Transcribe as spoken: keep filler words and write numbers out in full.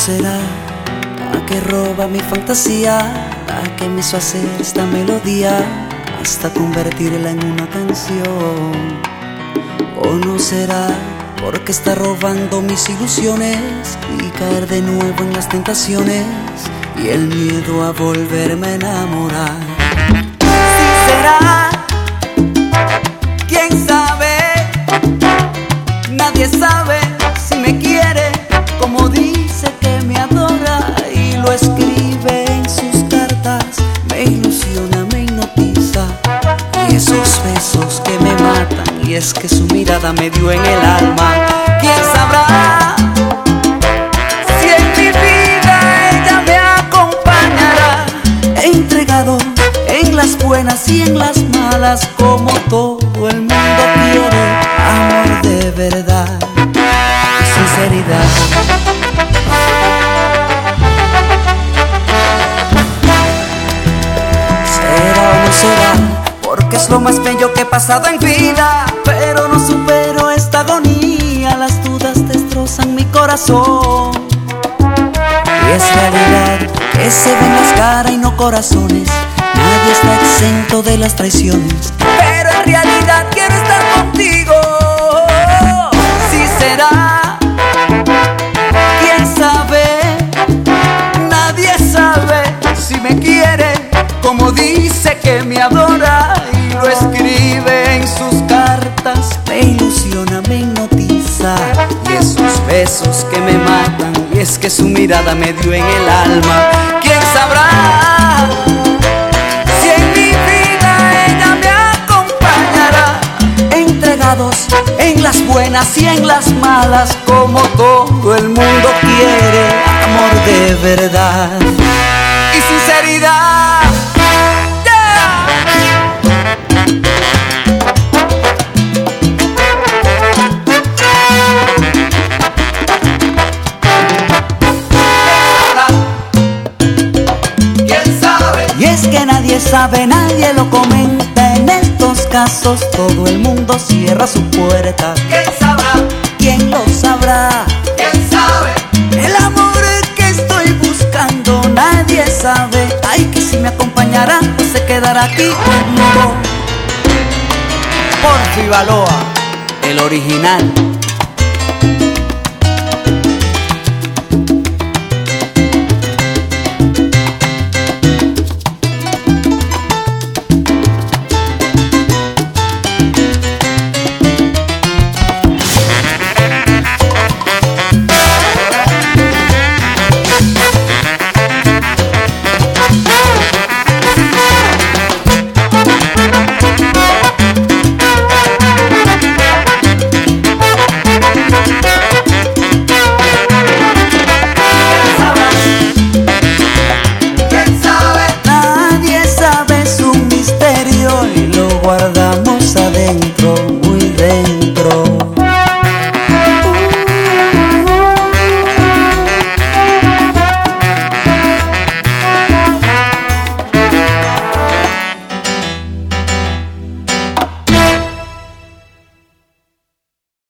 será la que roba mi fantasía, la que me hizo hacer esta melodía hasta convertirla en una canción? ¿O no será porque está robando mis ilusiones y caer de nuevo en las tentaciones y el miedo a volverme a enamorar? Si será, quién sabe, nadie sabe si me quiere como dice que me adora y lo escribe en sus cartas, me ilusiona, me hipnotiza, y esos besos que me matan, y es que su mirada me dio en el alma. ¿Quién sabrá si en mi vida ella me acompañará? Entregado en las buenas y en las malas, como todo el mundo quiere, amor de verdad y sinceridad. ¿Será o no será? Porque es lo más bello que he pasado en vida, pero no supero esta agonía, las dudas destrozan mi corazón. Y es realidad que se ven las caras y no corazones, nadie está exento de las traiciones, pero en realidad quiero estar contigo. Si será, quién sabe, nadie sabe si me quiere como dice que me adora y lo escribe en sus cartas, me ilusiona, me hipnotiza, y esos besos que me matan, y es que su mirada me dio en el alma. ¿Quién sabrá si en mi vida ella me acompañará? Entregados en las buenas y en las malas, como todo el mundo quiere, amor de verdad y sinceridad. Y es que nadie sabe, nadie lo comenta, en estos casos todo el mundo cierra su puerta. ¿Quién sabrá? ¿Quién lo sabrá? ¿Quién sabe? El amor que estoy buscando nadie sabe. Ay, que si me acompañará o se quedará aquí conmigo. Porfi Baloa, el original.